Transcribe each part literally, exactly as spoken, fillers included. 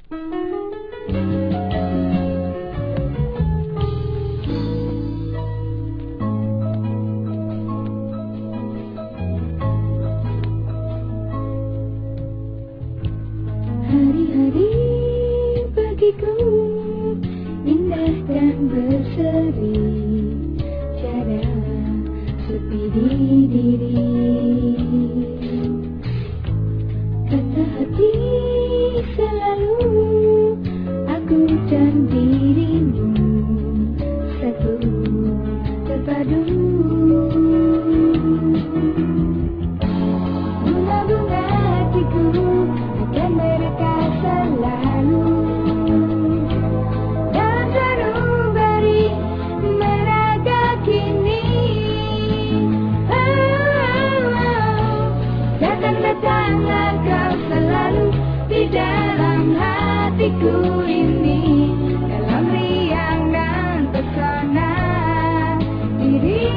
Hari-hari bagiku indah dan berseri, tiada sepi di diri. Kata hati selalu aku dan dirimu satu terpadu. Bunga-bunga hatiku akan merekah selalu dalam sanubari meraga kini. Oh, oh, oh. Datang-datanglah kau selalu di dalam hatiku ini, dalam riang dan pesona diri.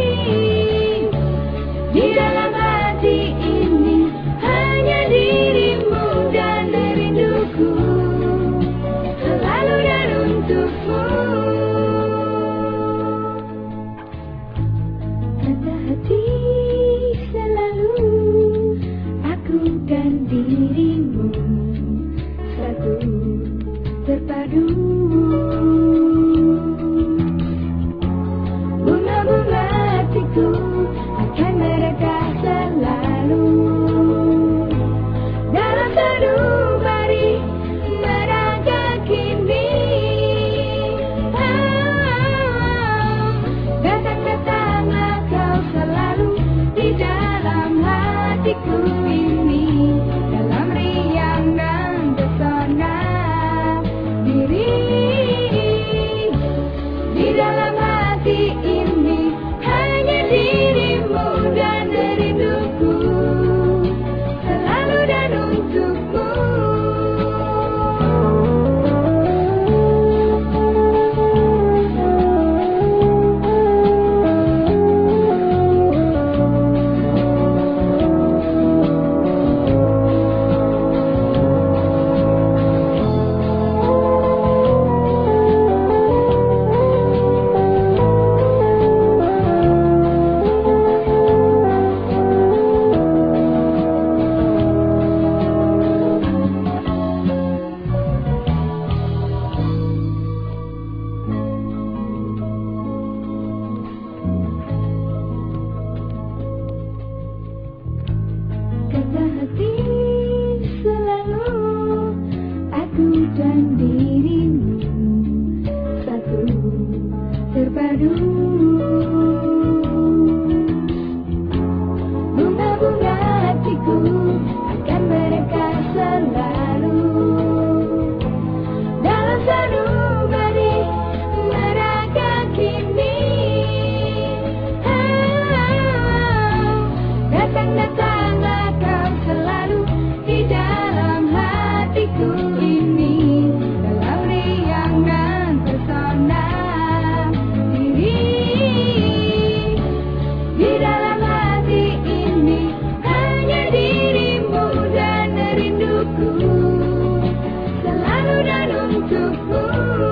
Di dalam hati ini hanya dirimu dan rinduku, selalu dan untukmu. Kata hati selalu aku dan dirimu satu terpadu. Bunga-bunga hatiku akan merekah selalu dalam sanubari meraga kini. Oh, oh, oh. Datang-datanglah kau selalu di dalam hatiku ini, dalam riang dan pesona diri. Di dalam hati ini hanya dirimu dan rinduku, selalu dan untukmu. Kata hati selalu aku dan dirimu satu terpadu. Bunga-bunga hatiku akan merekah selalu dalam sanubari meraga kini. Oh, oh, oh. Datang-datanglah kau selalu di dalam hatiku ini, dalam riang dan pesona diri. Di dalam hati ini hanya dirimu dan rinduku, selalu dan untukmu.